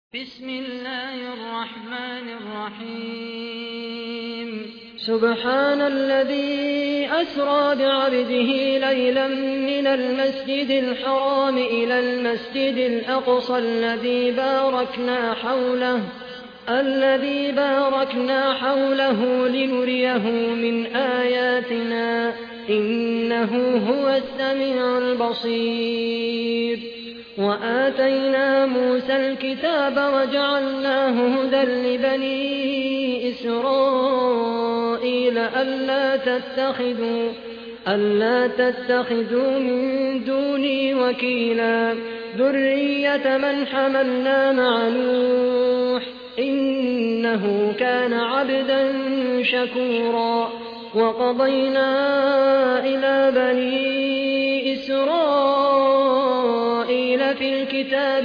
بسم الله الرحمن الرحيم سبحان الذي أسرى بعبده ليلا من المسجد الحرام إلى المسجد الأقصى الذي باركنا حوله لنريه من آياتنا إنه هو السميع البصير. وآتينا موسى الكتاب وجعلناه هدى لبني إسرائيل ألا تتخذوا من دوني وكيلا ذرية من حملنا مع نوح إنه كان عبدا شكورا. وقضينا إلى بني إسرائيل في الكتاب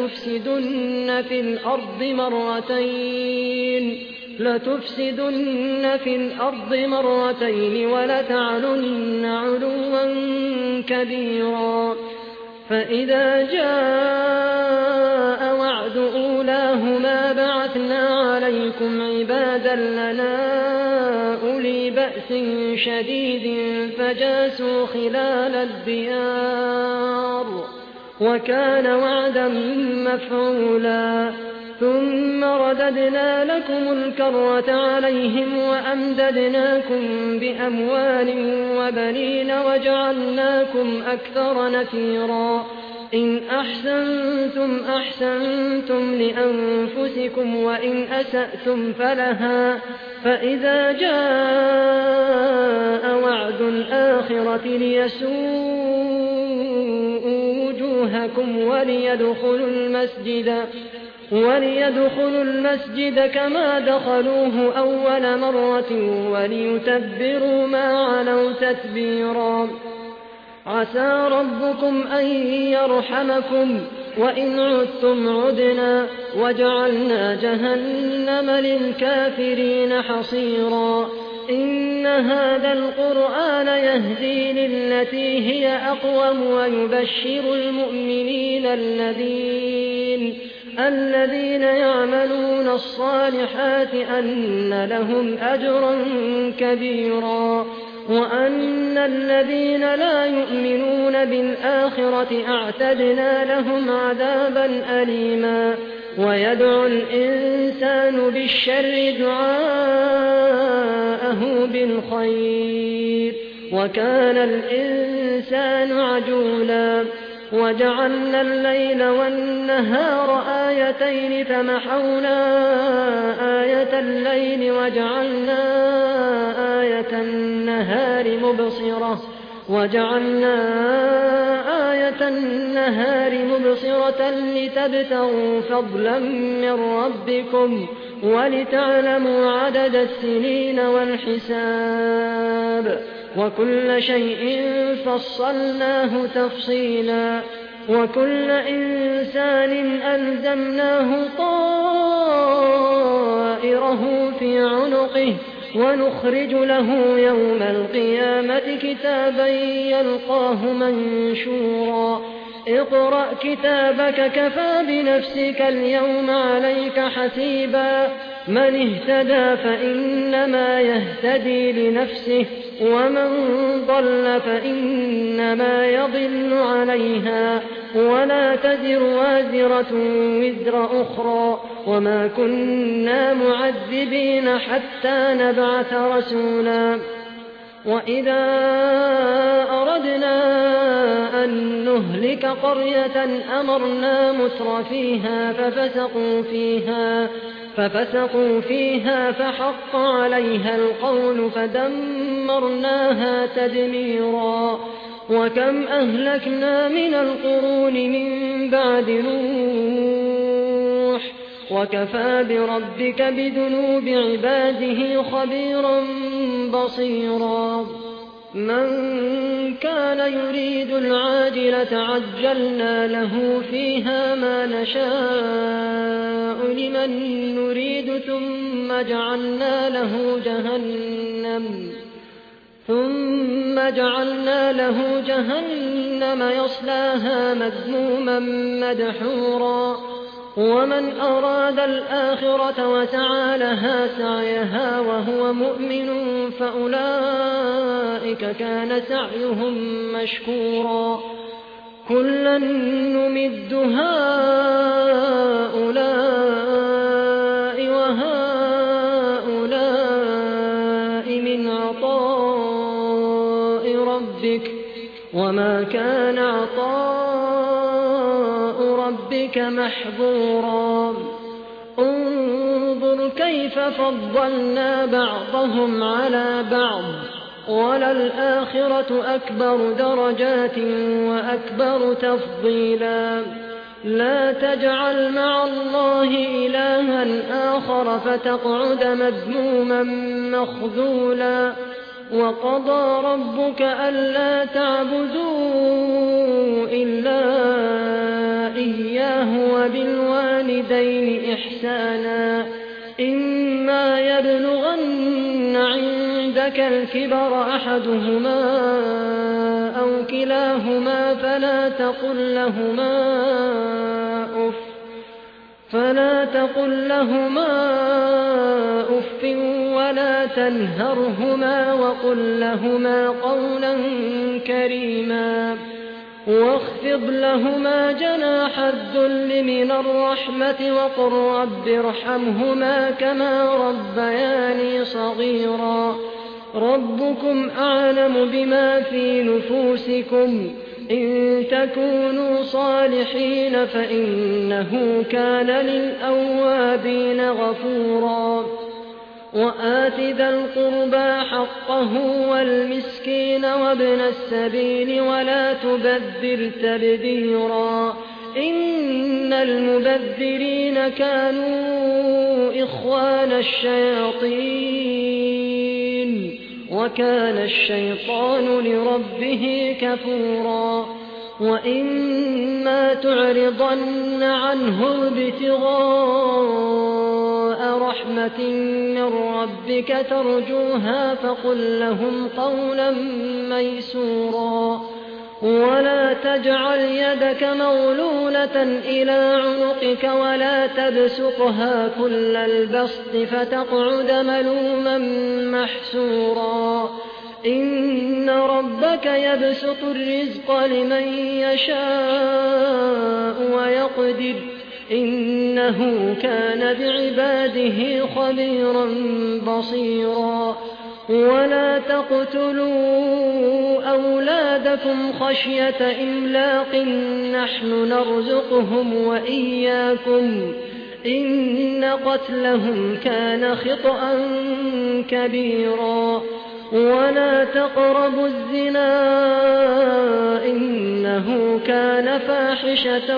لتفسدن في الأرض مرتين ولتعلن علوا كبيرا. فإذا جاء وعد أولاهما بعثنا عليكم عبادا لنا أولي بأس شديد فجاسوا خلال الديار وكان وعدا مفعولا. ثم رددنا لكم الكرة عليهم وأمددناكم بأموال وبنين وجعلناكم أكثر نفيرا. إن أحسنتم لأنفسكم وإن أسأتم فلها. فإذا جاء وعد الآخرة ليسوءوا وجوهكم وليدخلوا المسجد كما دخلوه أول مرة وليتبروا ما علوا تتبيرا. عسى ربكم أن يرحمكم وإن عدتم عدنا وجعلنا جهنم للكافرين حصيرا. إن هذا القرآن يهدي للتي هي أقوم ويبشر المؤمنين الذين يعملون الصالحات أن لهم أجرا كبيرا وأن الذين لا يؤمنون بالآخرة أعتدنا لهم عذابا أليما. ويدعو الإنسان بالشر دعاءه بالخير وكان الإنسان عجولا. وجعلنا الليل والنهار آيتين فمحونا آية الليل وجعلنا آية النهار مبصرة لتبتغوا فضلا من ربكم ولتعلموا عدد السنين والحساب وكل شيء فصلناه تفصيلا. وكل إنسان ألزمناه طائره في عنقه ونخرج له يوم القيامة كتابا يلقاه منشورا. اقرأ كتابك كفى بنفسك اليوم عليك حسيبا. من اهتدى فإنما يهتدي لنفسه ومن ضل فإنما يضل عليها ولا تزر وازرة وزر أخرى وما كنا معذبين حتى نبعث رسولا. وإذا أردنا أن نهلك قرية أمرنا مترفيها ففسقوا فيها فحق عليها القول فدمرناها تدميرا. وكم أهلكنا من القرون من بعد نوح وكفى بربك بذنوب عباده خبيرا بصيرا. من كان يريد العاجلة عجلنا له فيها ما نشاء لمن نريد ثم جعلنا له جهنم يصلاها مذموما مدحورا. ومن أراد الآخرة وسعى لها سعيها وهو مؤمن فأولئك كان سعيهم مشكورا كلا نمد هؤلاء وهؤلاء من عطاء ربك وما كان عطاء ربك محظورا انظر كيف فضلنا بعضهم على بعض وللآخرة أكبر درجات وأكبر تفضيلا لا تجعل مع الله إلها آخر فتقعد مذموما مخذولا وقضى ربك ألا تعبدوا إلا إياه وبالوالدين إحسانا إما يبلغن عندك الكبر أحدهما أو كلاهما فلا تقل لهما أف ولا تنهرهما وقل لهما قولا كريما واخفض لهما جناح الذل من الرحمة وقل رب ارحمهما كما ربياني صغيرا ربكم أعلم بما في نفوسكم إن تكونوا صالحين فإنه كان للأوابين غفورا وآت ذا القربى حقه والمسكين وابن السبيل ولا تبذر تبذيرا إن المبذرين كانوا إخوان الشياطين وكان الشيطان لربه كفورا وإما تعرضن عنهم ابتغاء رحمة من ربك ترجوها فقل لهم قولا ميسورا ولا تجعل يدك مغلولة إلى عنقك ولا تبسطها كل البسط فتقعد ملوما محسورا إن ربك يبسط الرزق لمن يشاء ويقدر إنه كان بعباده خبيرا بصيرا ولا تقتلوا أولادكم خشية إملاق نحن نرزقهم وإياكم إن قتلهم كان خطأ كبيرا ولا تقربوا الزنا إنه كان فاحشة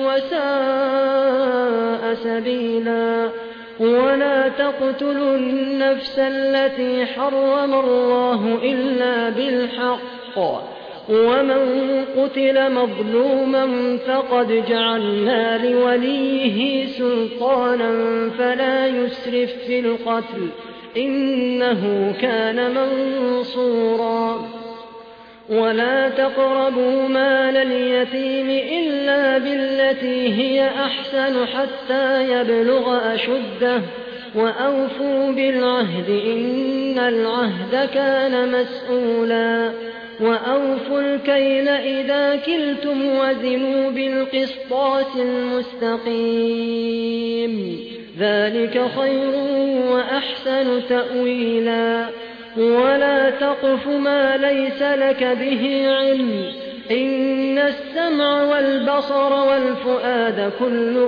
وساء سبيلا ولا تقتلوا النفس التي حرم الله إلا بالحق ومن قتل مظلوما فقد جعلنا لوليه سلطانا فلا يسرف في القتل إنه كان منصورا ولا تقربوا مال اليتيم إلا بالتي هي أحسن حتى يبلغ أشده وأوفوا بالعهد إن العهد كان مسؤولا وأوفوا الكيل إذا كلتم وزنوا بالقسطاس المستقيم ذلك خير وأحسن تأويلا ولا تقف ما ليس لك به علم إن السمع والبصر والفؤاد كل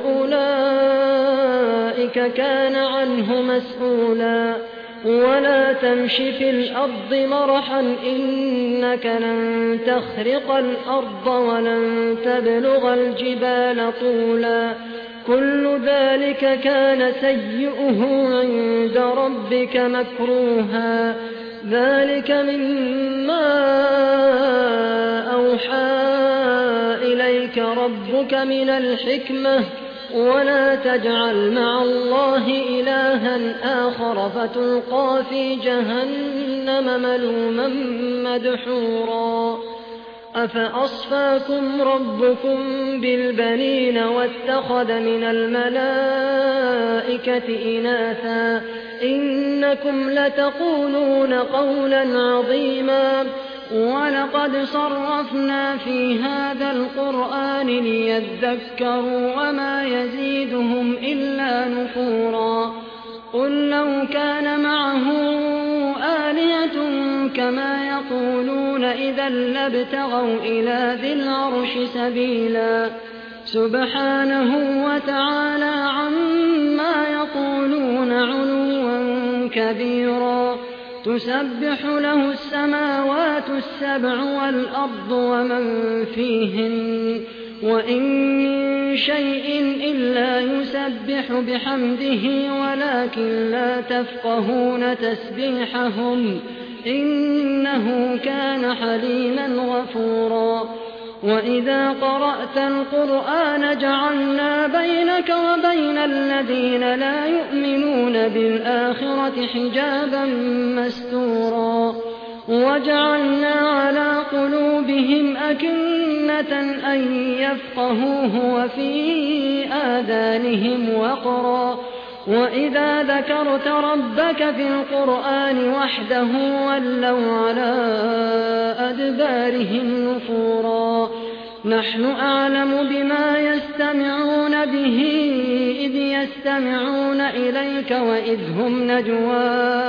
أولئك كان عنه مسؤولا ولا تمش في الأرض مرحا إنك لن تخرق الأرض ولن تبلغ الجبال طولا كل ذلك كان سيئه عند ربك مكروها ذلك مما أوحى إليك ربك من الحكمة ولا تجعل مع الله إلها آخر فتلقى في جهنم ملوما مدحورا أفأصفاكم ربكم بالبنين واتخذ من الملائكة إناثا إنكم لتقولون قولا عظيما ولقد صرفنا في هذا القرآن ليذكروا وما يزيدهم إلا نفورا قل لو كان معه آلهة كما يقولون إذا لابتغوا إلى ذي العرش سبيلا سبحانه وتعالى عما يقولون علوا كبيرا تسبح له السماوات السبع والأرض ومن فيهن وإن من شيء إلا يسبح بحمده ولكن لا تفقهون تسبيحهم إنه كان حليما غفورا وإذا قرأت القرآن جعلنا بينك وبين الذين لا يؤمنون بالآخرة حجابا مستورا وجعلنا على قلوبهم أكنة أن يفقهوه وفي آذانهم وقرا وإذا ذكرت ربك في القرآن وحده ولوا على أدبارهم نفورا نحن أعلم بما يستمعون به إذ يستمعون إليك وإذ هم نجوى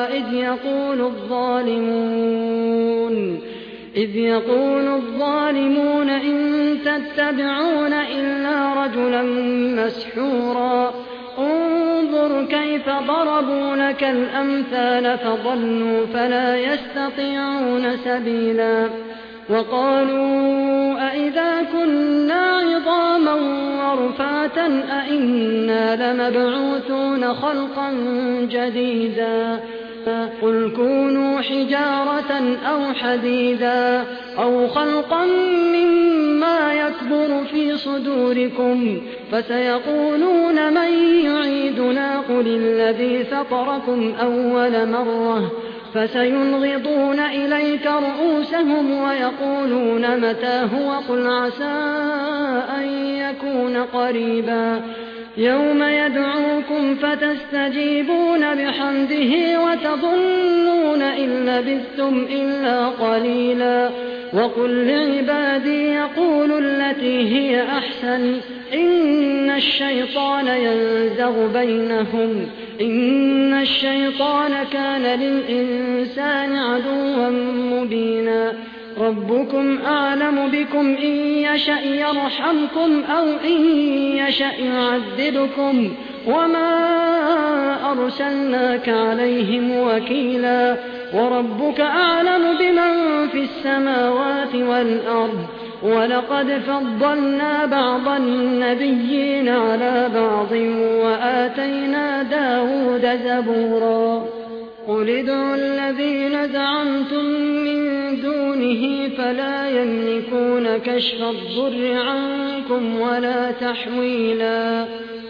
إذ يقول الظالمون إن تتبعون إلا رجلا مسحورا انظر كيف ضربوا لك الأمثال فضلوا فلا يستطيعون سبيلا وقالوا أئذا كنا عظاما ورفاتا أئنا لمبعوثون خلقا جديدا قل كونوا حجارة أو حديدا أو خلقا مما يكبر في صدوركم فسيقولون من يعيدنا قل الذي فطركم أول مرة فسينغضون إليك رؤوسهم ويقولون متى هو قل عسى أن يكون قريبا يوم يدعوكم فتستجيبون بحمده وتظنون إن لبثتم إلا قليلا وقل لعبادي يقولوا التي هي أحسن إن الشيطان ينزغ بينهم إن الشيطان كان للإنسان عدوا مبينا ربكم أعلم بكم إن يشأ يرحمكم أو إن يشأ يعذبكم وما أرسلناك عليهم وكيلا وربك أعلم بمن في السماوات والأرض ولقد فضلنا بعض النبيين على بعض وآتينا داود زبورا قل ادعوا الذين زعمتم من دونه فلا يملكون كشف الضر عنكم ولا تحويلا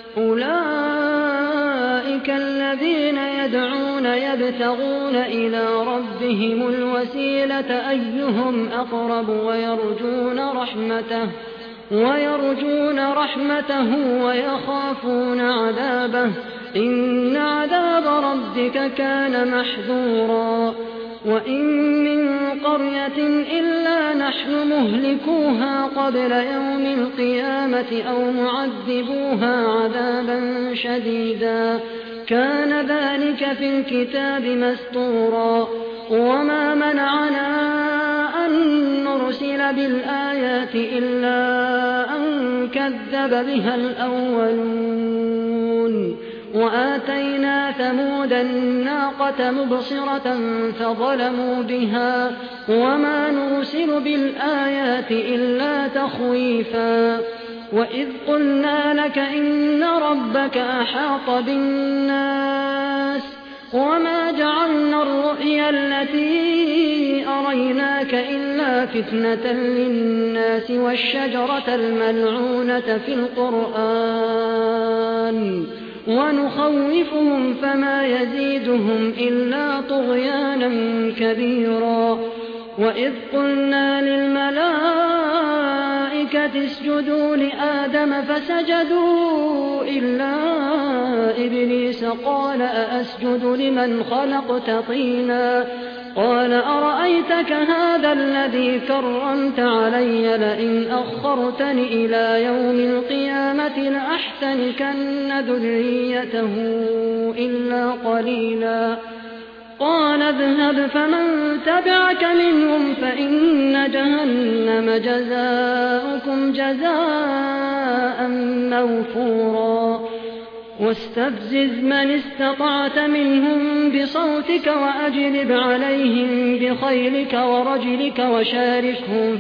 أولئك الذين يدعون يبتغون إلى ربهم الوسيلة أيهم أقرب ويرجون رحمته ويخافون عذابه إن عذاب ربك كان محذورا وإن من قرية إلا نحن مهلكوها قبل يوم القيامة أو معذبوها عذابا شديدا كان ذلك في الكتاب مسطورا وما منعنا أن نرسل بالآيات إلا أن كذب بها الأولون وآتينا ثمود الناقة مبصرة فظلموا بها وما نرسل بالآيات إلا تخويفا وإذ قلنا لك إن ربك أحاط بالناس وما جعلنا الرؤيا التي أريناك إلا فتنة للناس والشجرة الملعونة في القرآن ونخوفهم فما يزيدهم إلا طغيانا كبيرا وإذ قلنا للملائكة اسجدوا لآدم فسجدوا إلا إبليس قال أأسجد لمن خلقت طينا قال أرأيتك هذا الذي كرمت علي لئن أخرتني إلى يوم القيامة لأحتنكن ذريته إلا قليلا قال اذهب فمن تبعك منهم فإن جهنم جزاؤكم جزاء موفورا واستفزز من استطعت منهم بصوتك وأجلب عليهم بخيلك ورجلك وشاركهم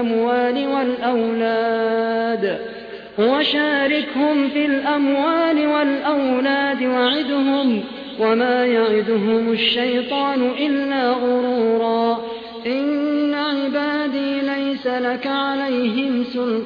في الأموال والأولاد وعدهم وما يعدهم الشيطان إلا غرورا إن عبادي ليس لك عليهم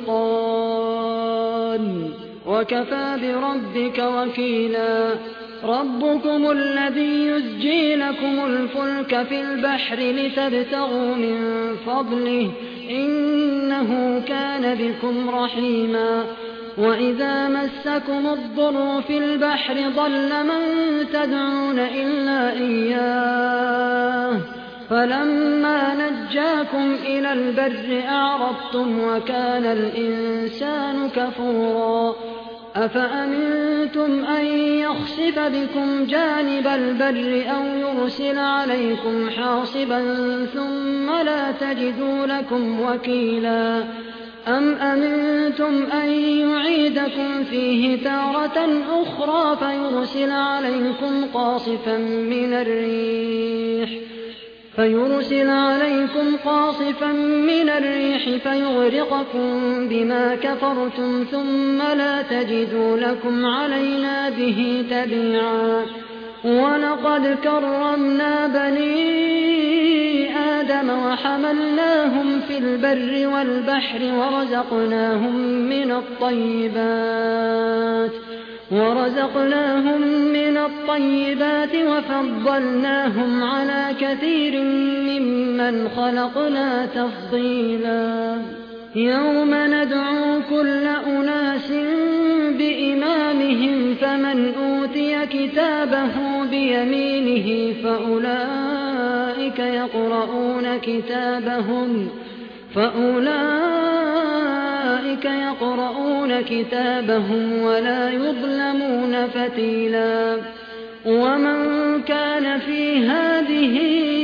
سلطان وكفى بربك وكيلا ربكم الذي يزجي لكم الفلك في البحر لتبتغوا من فضله إنه كان بكم رحيما وإذا مسكم الضر في البحر ضل من تدعون إلا إياه فلما نجاكم إلى البر أعرضتم وكان الإنسان كفورا أفأمنتم أن يخسف بكم جانب البر أو يرسل عليكم حاصبا ثم لا تجدوا لكم وكيلا أم أمنتم أن يعيدكم فيه تارة أخرى فيرسل عليكم قاصفا من الريح فيغرقكم بما كفرتم ثم لا تجدوا لكم علينا به تبيعا ولقد كرمنا بني آدم وحملناهم في البر والبحر ورزقناهم من الطيبات وفضلناهم على كثير ممن خلقنا تفضيلا يوم ندعو كل أناس بإمامهم فمن أوتي كتابه بيمينه فأولئك يقرؤون كتابهم ولا يظلمون فتيلا ومن كان في هذه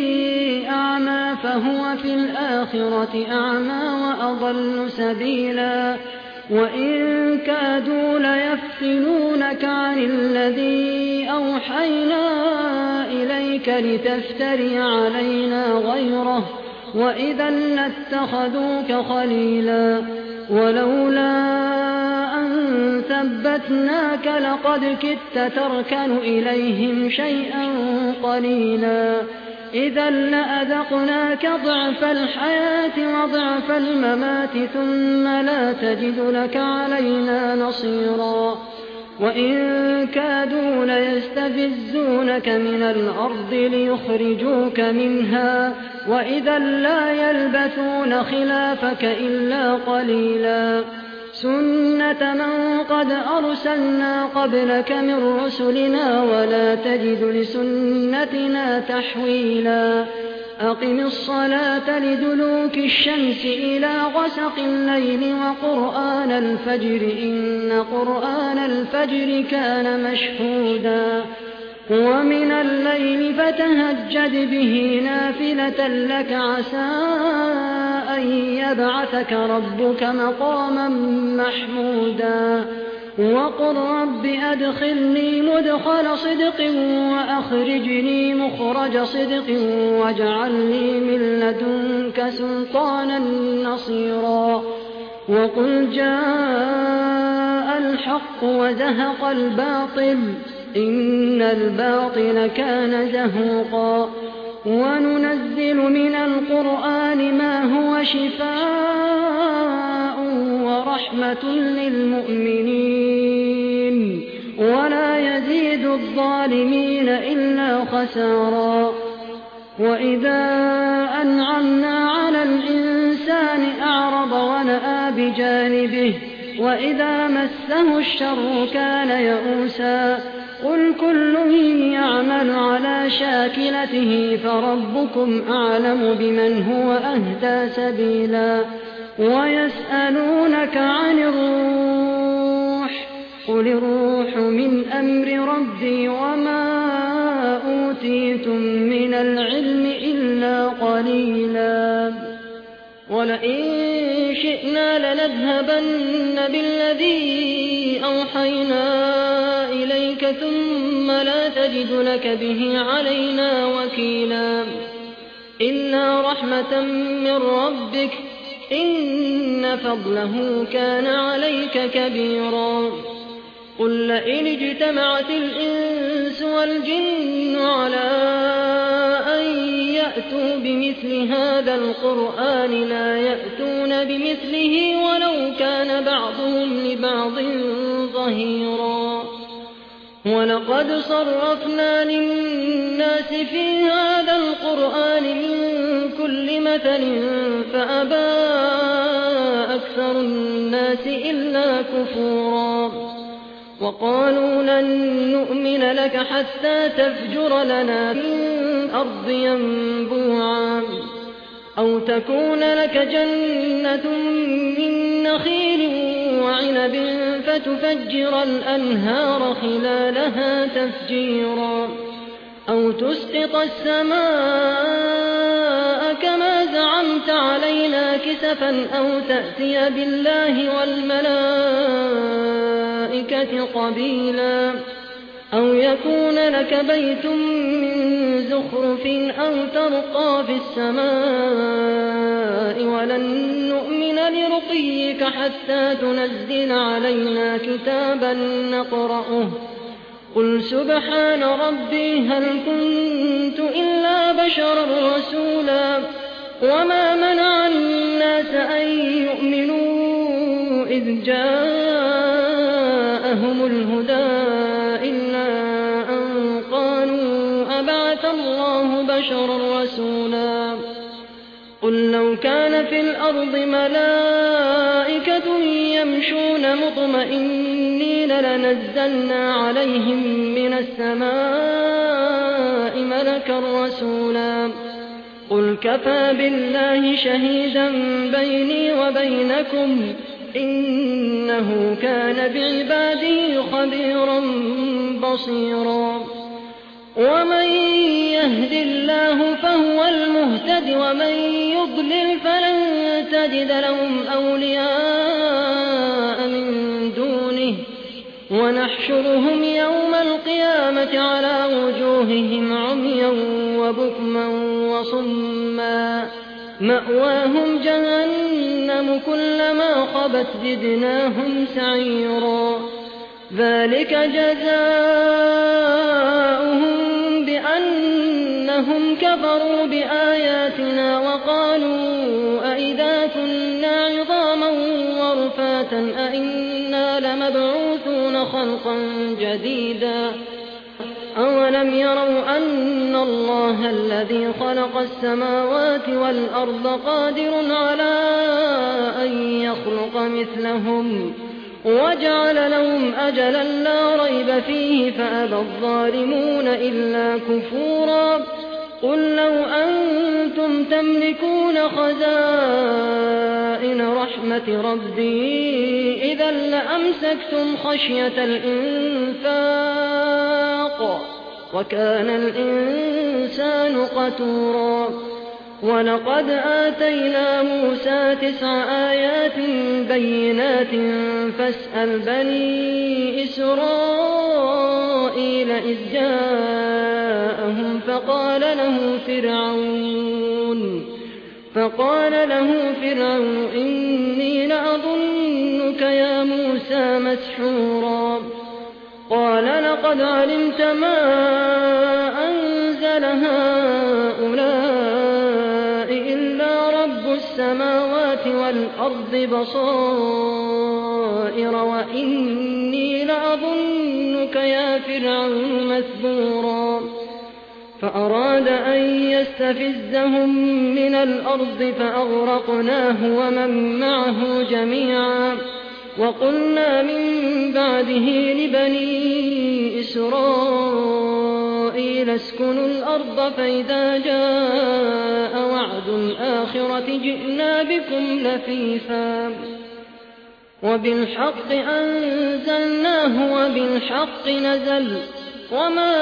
أعمى فهو في الآخرة أعمى وأضل سبيلا وإن كادوا ليفتنونك عن الذي أوحينا إليك لتفتري علينا غيره وإذا لاتخذوك خليلا ولولا أن ثبتناك لقد كدت تركن إليهم شيئا قليلا إذا لأذقناك ضعف الحياة وضعف الممات ثم لا تجد لك علينا نصيرا وإن كادوا ليستفزونك من الأرض ليخرجوك منها وإذا لا يلبثون خلافك إلا قليلا سنة من قد أرسلنا قبلك من رسلنا ولا تجد لسنتنا تحويلا أقم الصلاة لدلوك الشمس إلى غسق الليل وقرآن الفجر إن قرآن الفجر كان مشهودا ومن الليل فتهجد به نافلة لك عسى أن يبعثك ربك مقاما محمودا وقل رب أدخلني مدخل صدق وأخرجني مخرج صدق واجعل لي من لدنك سلطانا نصيرا وقل جاء الحق وزهق الباطل إن الباطل كان زهوقا وننزل من القرآن ما هو شفاء ورحمة للمؤمنين ولا يزيد الظالمين إلا خسارا وإذا أنعمنا على الإنسان أعرض ونأى بجانبه وإذا مسه الشر كان يئوسا قل كل يعمل على شاكلته فربكم أعلم بمن هو أهدى سبيلا ويسألونك عن الروح قل الروح من أمر ربي وما أوتيتم من العلم إلا قليلا ولئن شئنا لنذهبن بالذي أوحينا إليك ثم لا تجد لك به علينا وكيلا إلا رحمة من ربك إن فضله كان عليك كبيرا قل لئن اجتمعت الإنس والجن على أن يأتوا بمثل هذا القرآن لا يأتون بمثله ولو كان بعضهم لبعض ظهيرا ولقد صرفنا للناس في هذا القرآن من كل مثل فأبى أكثر الناس إلا كفورا وقالوا لن نؤمن لك حتى تفجر لنا من الأرض ينبوعا أو تكون لك جنة من نخيل وعنب فتفجر الأنهار خلالها تفجيرا أو تسقط السماء كما زعمت علينا كسفا أو تأتي بالله والملائكة قبيلا أو يكون لك بيت من زخرف أو ترقى في السماء ولن نؤمن لرقيك حتى تنزل علينا كتابا نقرأه قل سبحان ربي هل كنت إلا بشرا رسولا وما منع الناس أن يؤمنوا إذ جاءهم الهدى إلا أن قالوا أبعث الله بشرا رسولا قل لو كان في الأرض ملائكة يمشون مطمئنين لنزلنا عليهم من السماء ملكا رسولا قل كفى بالله شهيدا بيني وبينكم إنه كان بعباده خبيرا بصيرا ومن يهد الله فهو المهتد ومن يضلل فلن تجد لهم أولياء من دونه ونحشرهم يوم القيامة على وجوههم عميا وبكما وصما مأواهم جهنم كلما خبت زدناهم سعيرا ذلك جزاؤهم بأنهم كفروا بآياتنا وقالوا أئذا كنا عظاما ورفاتا أئنا لمبعوثون خلقا جديدا أولم يروا أن الله الذي خلق السماوات والأرض قادر على أن يخلق مثلهم وجعل لهم أجلا لا ريب فيه فأبى الظالمون إلا كفورا قل لو أنتم تملكون خزائن رحمة ربي إذا لأمسكتم خشية الإنفاق وكان الإنسان قتورا ولقد آتينا موسى 9 آيات بينات فاسأل بني إسرائيل إذ جاءهم فقال له فرعون إني لأظنك يا موسى مسحورا قال لقد علمت ما أنزل هؤلاء إلا رب السماوات والأرض بصائر وإني لأظنك يا فرعون مثبورا فأراد أن يستفزهم من الأرض فأغرقناه ومن معه جميعا وقلنا من بعده لبني إسرائيل اسكنوا الأرض فإذا جاء وعد الآخرة جئنا بكم لفيفا وبالحق أنزلناه وبالحق نزل وما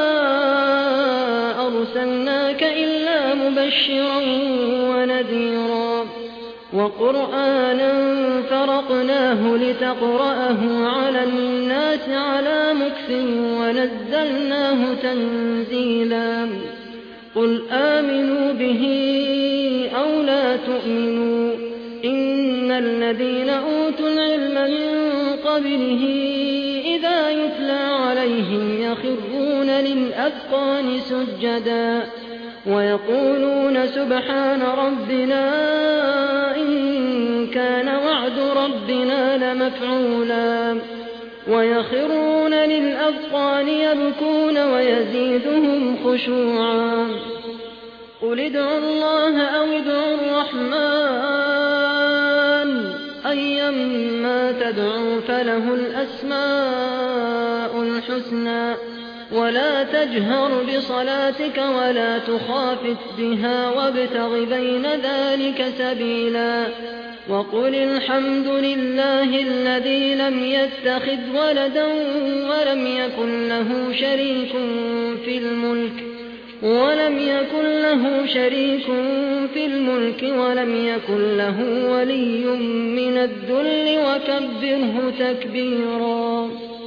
أرسلناك إلا مبشرا ونذيرا وقرآنا فرقناه لتقرأه على الناس على مكث ونزلناه تنزيلا قل آمنوا به أو لا تؤمنوا إن الذين أوتوا العلم من قبله إذا يتلى عليهم يخرون للأذقان سجدا ويقولون سبحان ربنا إن كان وعد ربنا لمفعولا ويخرون للأذقان يبكون ويزيدهم خشوعا قل ادعوا الله أو ادعوا الرحمن أيما تدعوا فله الأسماء الحسنى ولا تجهر بصلاتك ولا تخافت بها وابتغ بين ذلك سبيلا وقل الحمد لله الذي لم يتخذ ولدا ولم يكن له شريك في الملك ولم يكن له ولي من الذل وكبره تكبيرا.